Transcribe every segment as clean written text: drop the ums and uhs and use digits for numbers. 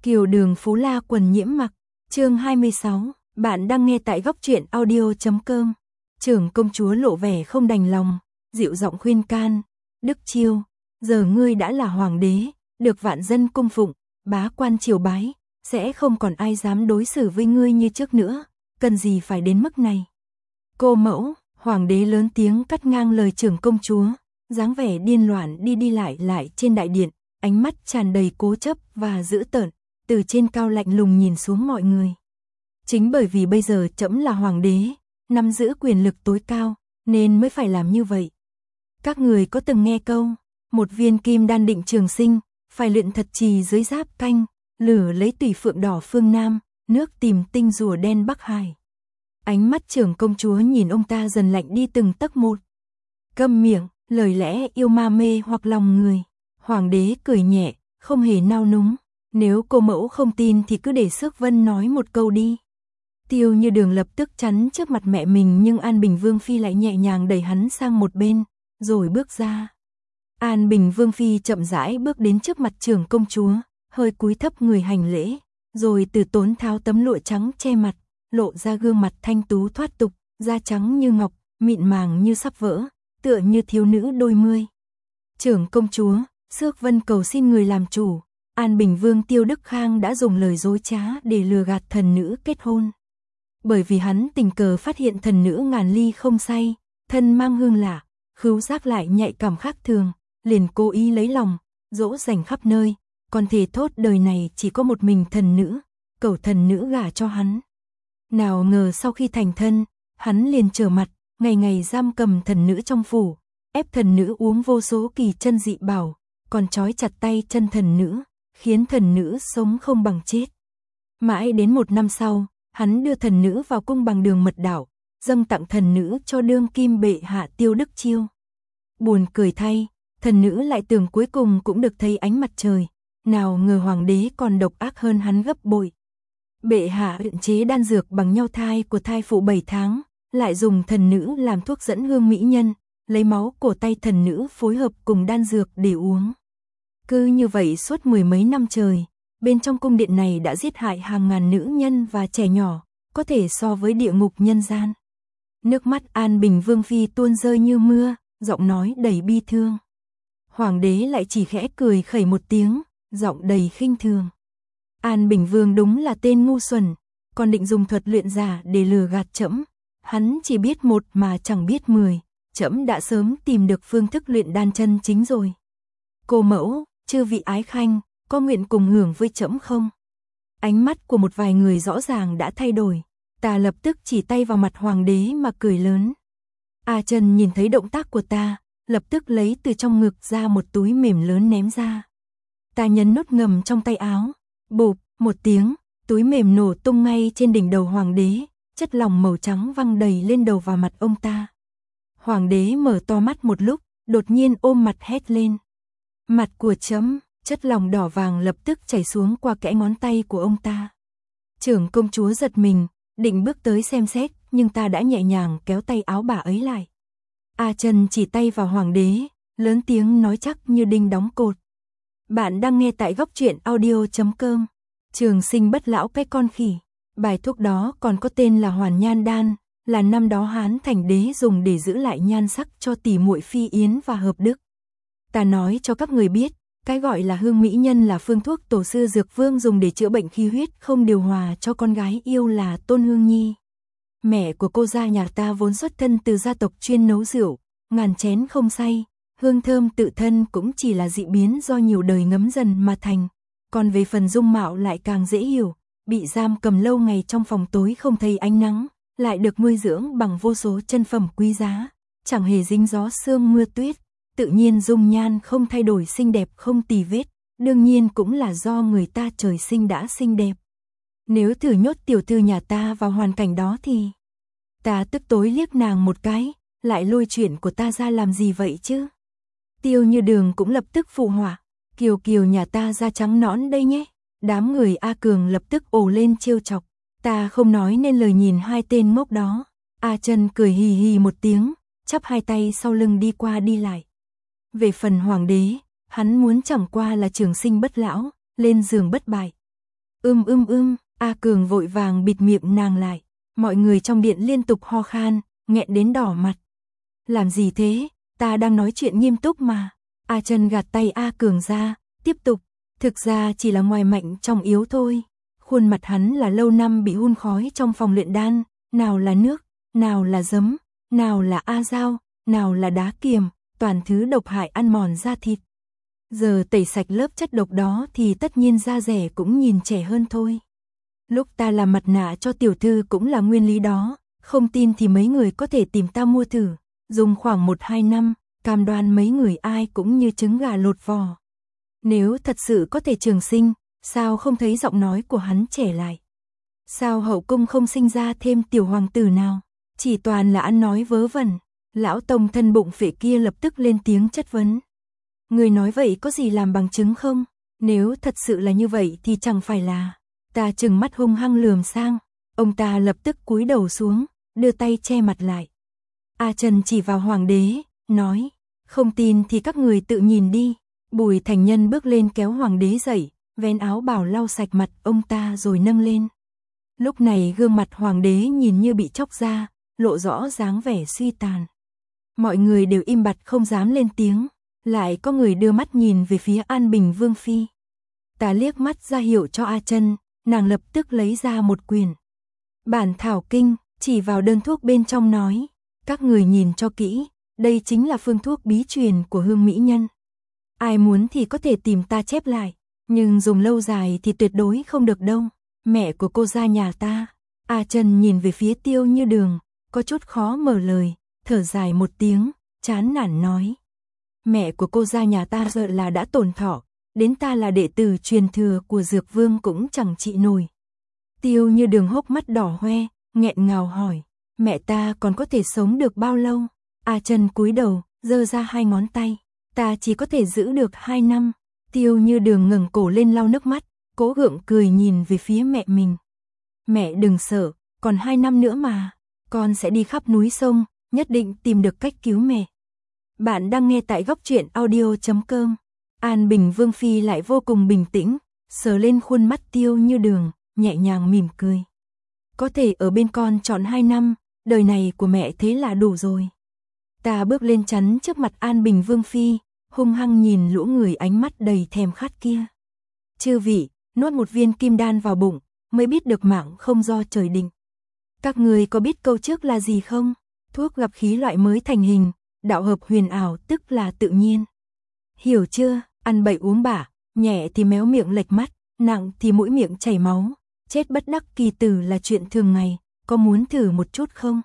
Kiều Đường Phú La Quần Nhiễm Mặc, chương 26, bạn đang nghe tại góc truyện audio.com. Trưởng công chúa lộ vẻ không đành lòng, dịu giọng khuyên can, Đức Chiêu, giờ ngươi đã là hoàng đế, được vạn dân cung phụng, bá quan triều bái, sẽ không còn ai dám đối xử với ngươi như trước nữa, cần gì phải đến mức này. Cô mẫu, hoàng đế lớn tiếng cắt ngang lời trưởng công chúa, dáng vẻ điên loạn đi lại trên đại điện, ánh mắt tràn đầy cố chấp và dữ tợn, từ trên cao lạnh lùng nhìn xuống mọi người. Chính bởi vì bây giờ trẫm là hoàng đế, nắm giữ quyền lực tối cao, nên mới phải làm như vậy. Các người có từng nghe câu, một viên kim đan định trường sinh, phải luyện thật trì dưới giáp canh, lửa lấy tùy phượng đỏ phương Nam, nước tìm tinh rùa đen Bắc Hải. Ánh mắt trưởng công chúa nhìn ông ta dần lạnh đi từng tấc một. Câm miệng, lời lẽ yêu ma mê hoặc lòng người. Hoàng đế cười nhẹ, không hề nao núng. Nếu cô mẫu không tin thì cứ để Xước Vân nói một câu đi. Tiêu Như Đường lập tức chắn trước mặt mẹ mình, nhưng An Bình Vương Phi lại nhẹ nhàng đẩy hắn sang một bên, rồi bước ra. An Bình Vương Phi chậm rãi bước đến trước mặt trưởng công chúa, hơi cúi thấp người hành lễ, rồi từ tốn tháo tấm lụa trắng che mặt, lộ ra gương mặt thanh tú thoát tục, da trắng như ngọc, mịn màng như sắp vỡ, tựa như thiếu nữ đôi mươi. Trưởng công chúa, Xước Vân cầu xin người làm chủ. An Bình Vương Tiêu Đức Khang đã dùng lời dối trá để lừa gạt thần nữ kết hôn. Bởi vì hắn tình cờ phát hiện thần nữ ngàn ly không say, thân mang hương lạ, khứu giác lại nhạy cảm khác thường, liền cố ý lấy lòng, dỗ dành khắp nơi, còn thề thốt đời này chỉ có một mình thần nữ, cầu thần nữ gả cho hắn. Nào ngờ sau khi thành thân, hắn liền trở mặt, ngày ngày giam cầm thần nữ trong phủ, ép thần nữ uống vô số kỳ chân dị bảo, còn trói chặt tay chân thần nữ, khiến thần nữ sống không bằng chết. Mãi đến một năm sau, hắn đưa thần nữ vào cung bằng đường mật đảo, dâng tặng thần nữ cho đương kim bệ hạ Tiêu Đức Chiêu. Buồn cười thay, thần nữ lại tưởng cuối cùng cũng được thấy ánh mặt trời, nào ngờ hoàng đế còn độc ác hơn hắn gấp bội. Bệ hạ luyện chế đan dược bằng nhau thai của thai phụ 7 tháng, lại dùng thần nữ làm thuốc dẫn hương mỹ nhân, lấy máu cổ tay thần nữ phối hợp cùng đan dược để uống. Cứ như vậy suốt mười mấy năm trời, bên trong cung điện này đã giết hại hàng ngàn nữ nhân và trẻ nhỏ, có thể so với địa ngục nhân gian. Nước mắt An Bình Vương Phi tuôn rơi như mưa, giọng nói đầy bi thương. Hoàng đế lại chỉ khẽ cười khẩy một tiếng, giọng đầy khinh thường. An Bình Vương đúng là tên ngu xuẩn, còn định dùng thuật luyện giả để lừa gạt trẫm. Hắn chỉ biết một mà chẳng biết 10, trẫm đã sớm tìm được phương thức luyện đan chân chính rồi. Cô mẫu, chư vị ái khanh, có nguyện cùng hưởng với trẫm không? Ánh mắt của một vài người rõ ràng đã thay đổi, ta lập tức chỉ tay vào mặt hoàng đế mà cười lớn. A Trần nhìn thấy động tác của ta, lập tức lấy từ trong ngực ra một túi mềm lớn ném ra. Ta nhấn nút ngầm trong tay áo, bụp, một tiếng, túi mềm nổ tung ngay trên đỉnh đầu hoàng đế, chất lỏng màu trắng văng đầy lên đầu và mặt ông ta. Hoàng đế mở to mắt một lúc, đột nhiên ôm mặt hét lên. Mặt của trẫm, chất lỏng đỏ vàng lập tức chảy xuống qua kẽ ngón tay của ông ta. Trưởng công chúa giật mình, định bước tới xem xét, nhưng ta đã nhẹ nhàng kéo tay áo bà ấy lại. A Trần chỉ tay vào hoàng đế, lớn tiếng nói chắc như đinh đóng cột. Bạn đang nghe tại góc truyện audio.com. Trường sinh bất lão cái con khỉ. Bài thuốc đó còn có tên là Hoàn Nhan Đan, là năm đó Hán Thành Đế dùng để giữ lại nhan sắc cho tỷ muội Phi Yến và Hợp Đức. Ta nói cho các người biết, cái gọi là hương mỹ nhân là phương thuốc tổ sư Dược Vương dùng để chữa bệnh khí huyết không điều hòa cho con gái yêu là Tôn Hương Nhi. Mẹ của cô gia nhà ta vốn xuất thân từ gia tộc chuyên nấu rượu, ngàn chén không say, hương thơm tự thân cũng chỉ là dị biến do nhiều đời ngấm dần mà thành. Còn về phần dung mạo lại càng dễ hiểu, bị giam cầm lâu ngày trong phòng tối không thấy ánh nắng, lại được nuôi dưỡng bằng vô số chân phẩm quý giá, chẳng hề dính gió sương mưa tuyết, tự nhiên dung nhan không thay đổi xinh đẹp không tì vết, đương nhiên cũng là do người ta trời sinh đã xinh đẹp. Nếu thử nhốt tiểu thư nhà ta vào hoàn cảnh đó thì... Ta tức tối liếc nàng một cái, lại lôi chuyện của ta ra làm gì vậy chứ? Tiêu Như Đường cũng lập tức phụ họa, Kiều Kiều nhà ta da trắng nõn đây nhé. Đám người A Cường lập tức ồ lên trêu chọc, ta không nói nên lời nhìn hai tên ngốc đó. A Trần cười hì hì một tiếng, chắp hai tay sau lưng đi qua đi lại. Về phần hoàng đế, hắn muốn chẳng qua là trường sinh bất lão, lên giường bất bại. A Cường vội vàng bịt miệng nàng lại. Mọi người trong điện liên tục ho khan, nghẹn đến đỏ mặt. Làm gì thế, ta đang nói chuyện nghiêm túc mà. A Trân gạt tay A Cường ra, tiếp tục. Thực ra chỉ là ngoài mạnh trong yếu thôi. Khuôn mặt hắn là lâu năm bị hun khói trong phòng luyện đan, nào là nước, nào là giấm, nào là a dao, nào là đá kiềm, toàn thứ độc hại ăn mòn da thịt. Giờ tẩy sạch lớp chất độc đó thì tất nhiên da rẻ cũng nhìn trẻ hơn thôi. Lúc ta làm mặt nạ cho tiểu thư cũng là nguyên lý đó, không tin thì mấy người có thể tìm ta mua thử, dùng khoảng 1-2 năm, cam đoan mấy người ai cũng như trứng gà lột vỏ. Nếu thật sự có thể trường sinh, sao không thấy giọng nói của hắn trẻ lại? Sao hậu cung không sinh ra thêm tiểu hoàng tử nào? Chỉ toàn là ăn nói vớ vẩn. Lão tông thân bụng phệ kia lập tức lên tiếng chất vấn. Người nói vậy có gì làm bằng chứng không? Nếu thật sự là như vậy thì chẳng phải là... Ta trừng mắt hung hăng lườm sang. Ông ta lập tức cúi đầu xuống, đưa tay che mặt lại. A Trần chỉ vào hoàng đế, nói. Không tin thì các người tự nhìn đi. Bùi Thành Nhân bước lên kéo hoàng đế dậy, vén áo bào lau sạch mặt ông ta rồi nâng lên. Lúc này gương mặt hoàng đế nhìn như bị chóc ra, lộ rõ dáng vẻ suy tàn. Mọi người đều im bặt không dám lên tiếng, lại có người đưa mắt nhìn về phía An Bình Vương Phi. Ta liếc mắt ra hiệu cho A Trân, nàng lập tức lấy ra một quyển. Bản thảo kinh, chỉ vào đơn thuốc bên trong nói, các người nhìn cho kỹ, đây chính là phương thuốc bí truyền của Hương Mỹ Nhân. Ai muốn thì có thể tìm ta chép lại, nhưng dùng lâu dài thì tuyệt đối không được đâu. Mẹ của cô gia nhà ta. A Trân nhìn về phía Tiêu Như Đường, có chút khó mở lời, thở dài một tiếng, chán nản nói. Mẹ của cô gia nhà ta giờ là đã tổn thọ, đến ta là đệ tử truyền thừa của Dược Vương cũng chẳng trị nổi. Tiêu Như Đường hốc mắt đỏ hoe, nghẹn ngào hỏi, mẹ ta còn có thể sống được bao lâu? A Trân cúi đầu, giơ ra 2 ngón tay, ta chỉ có thể giữ được 2 năm. Tiêu Như Đường ngẩng cổ lên lau nước mắt, cố gượng cười nhìn về phía mẹ mình. Mẹ đừng sợ, còn 2 năm nữa mà, con sẽ đi khắp núi sông, nhất định tìm được cách cứu mẹ. Bạn đang nghe tại góc truyện audio.com. An Bình Vương Phi lại vô cùng bình tĩnh, sờ lên khuôn mắt Tiêu Như Đường, nhẹ nhàng mỉm cười. Có thể ở bên con trọn 2 năm, đời này của mẹ thế là đủ rồi. Ta bước lên chắn trước mặt An Bình Vương Phi, hung hăng nhìn lũ người ánh mắt đầy thèm khát kia. Chư vị, nuốt một viên kim đan vào bụng, mới biết được mạng không do trời định. Các người có biết câu trước là gì không? Thuốc gặp khí loại mới thành hình, đạo hợp huyền ảo tức là tự nhiên. Hiểu chưa? Ăn bậy uống bả, nhẹ thì méo miệng lệch mắt, nặng thì mũi miệng chảy máu, chết bất đắc kỳ tử là chuyện thường ngày, có muốn thử một chút không?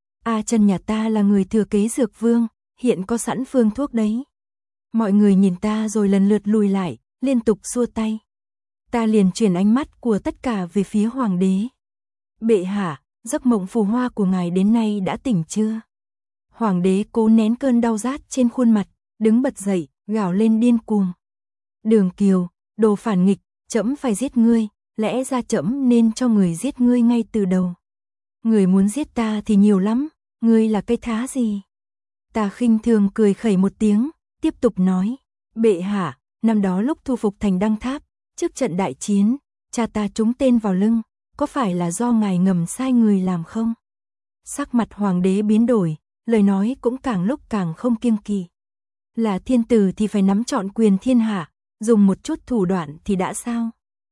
A Trân nhà ta là người thừa kế Dược Vương, hiện có sẵn phương thuốc đấy. Mọi người nhìn ta rồi lần lượt lùi lại, liên tục xua tay. Ta liền chuyển ánh mắt của tất cả về phía hoàng đế. Bệ hạ, giấc mộng phù hoa của ngài đến nay đã tỉnh chưa? Hoàng đế cố nén cơn đau rát trên khuôn mặt, đứng bật dậy, gào lên điên cuồng. Đường Kiều, đồ phản nghịch, trẫm phải giết ngươi, lẽ ra trẫm nên cho người giết ngươi ngay từ đầu. Người muốn giết ta thì nhiều lắm, ngươi là cây thá gì? Ta khinh thường cười khẩy một tiếng, tiếp tục nói, bệ hạ, năm đó lúc thu phục thành Đăng Tháp, trước trận đại chiến, cha ta trúng tên vào lưng, có phải là do ngài ngầm sai người làm không? Sắc mặt hoàng đế biến đổi, lời nói cũng càng lúc càng không kiêng kỵ. Là thiên tử thì phải nắm trọn quyền thiên hạ, dùng một chút thủ đoạn thì đã sao?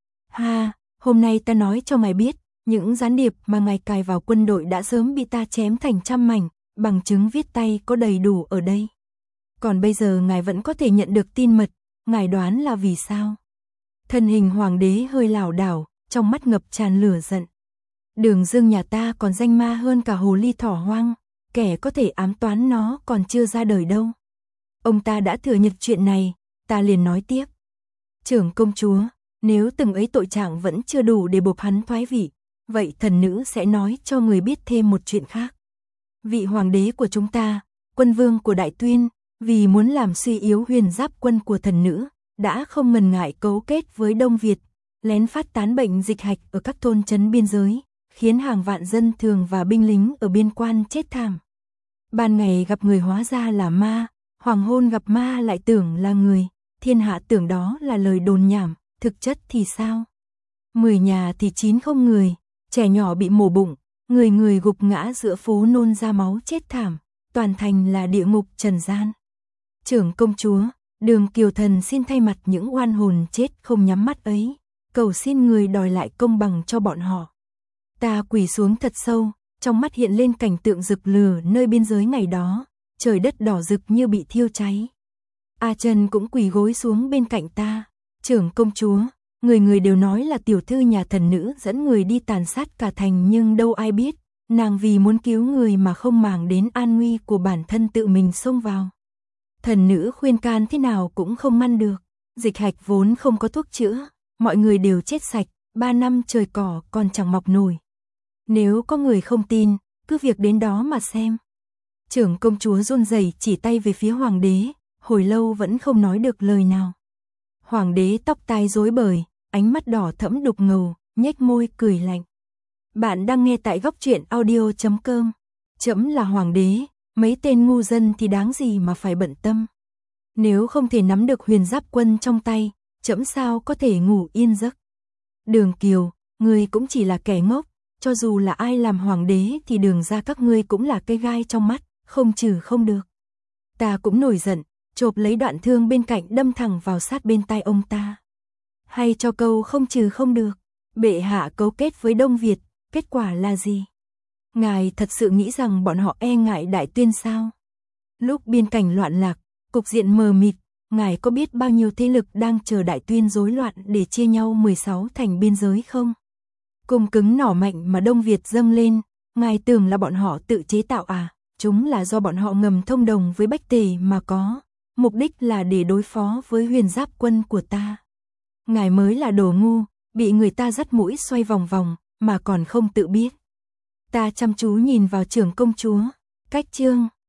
Ha, hôm nay ta nói cho ngài biết, những gián điệp mà ngài cài vào quân đội đã sớm bị ta chém thành trăm mảnh, bằng chứng viết tay có đầy đủ ở đây. Còn bây giờ ngài vẫn có thể nhận được tin mật, ngài đoán là vì sao? Thân hình hoàng đế hơi lảo đảo, trong mắt ngập tràn lửa giận. Đường Dương nhà ta còn danh ma hơn cả hồ ly thỏ hoang, kẻ có thể ám toán nó còn chưa ra đời đâu. Ông ta đã thừa nhận chuyện này, ta liền nói tiếp. Trưởng công chúa, nếu từng ấy tội trạng vẫn chưa đủ để buộc hắn thoái vị, vậy thần nữ sẽ nói cho người biết thêm một chuyện khác. Vị hoàng đế của chúng ta, quân vương của Đại Tuyên, vì muốn làm suy yếu huyền giáp quân của thần nữ, đã không ngần ngại cấu kết với Đông Việt, lén phát tán bệnh dịch hạch ở các thôn trấn biên giới, khiến hàng vạn dân thường và binh lính ở biên quan chết thảm. Ban ngày gặp người hóa ra là ma, hoàng hôn gặp ma lại tưởng là người, thiên hạ tưởng đó là lời đồn nhảm, thực chất thì sao? 10 nhà thì 9 không người, trẻ nhỏ bị mổ bụng, người người gục ngã giữa phố nôn ra máu chết thảm, toàn thành là địa ngục trần gian. Trưởng công chúa, Đường Kiều Thần xin thay mặt những oan hồn chết không nhắm mắt ấy, cầu xin người đòi lại công bằng cho bọn họ. Ta quỳ xuống thật sâu, trong mắt hiện lên cảnh tượng rực lửa nơi biên giới ngày đó, trời đất đỏ rực như bị thiêu cháy. A Trần cũng quỳ gối xuống bên cạnh ta, trưởng công chúa, người người đều nói là tiểu thư nhà thần nữ dẫn người đi tàn sát cả thành, nhưng đâu ai biết, nàng vì muốn cứu người mà không màng đến an nguy của bản thân tự mình xông vào. Thần nữ khuyên can thế nào cũng không ngăn được, dịch hạch vốn không có thuốc chữa, mọi người đều chết sạch, 3 năm trời cỏ còn chẳng mọc nổi. Nếu có người không tin, cứ việc đến đó mà xem. Trưởng công chúa run rẩy chỉ tay về phía hoàng đế, hồi lâu vẫn không nói được lời nào. Hoàng đế tóc tai rối bời, ánh mắt đỏ thẫm đục ngầu, nhếch môi cười lạnh. Bạn đang nghe tại góc truyện audio.com. Trẫm là hoàng đế, mấy tên ngu dân thì đáng gì mà phải bận tâm. Nếu không thể nắm được Huyền Giáp Quân trong tay, trẫm sao có thể ngủ yên giấc. Đường Kiều, ngươi cũng chỉ là kẻ ngốc, cho dù là ai làm hoàng đế thì Đường ra các ngươi cũng là cây gai trong mắt, không trừ không được. Ta cũng nổi giận, chộp lấy đoạn thương bên cạnh đâm thẳng vào sát bên tai ông ta. Hay cho câu không trừ không được, bệ hạ cấu kết với Đông Việt, kết quả là gì? Ngài thật sự nghĩ rằng bọn họ e ngại Đại Tuyên sao? Lúc biên cảnh loạn lạc, cục diện mờ mịt, ngài có biết bao nhiêu thế lực đang chờ Đại Tuyên rối loạn để chia nhau 16 thành biên giới không? Cung cứng nỏ mạnh mà Đông Việt dâng lên, ngài tưởng là bọn họ tự chế tạo à? Chúng là do bọn họ ngầm thông đồng với Bách Tề mà có, mục đích là để đối phó với Huyền Giáp Quân của ta. Ngài mới là đồ ngu, bị người ta dắt mũi xoay vòng vòng, mà còn không tự biết. Ta chăm chú nhìn vào trưởng công chúa, cách chương,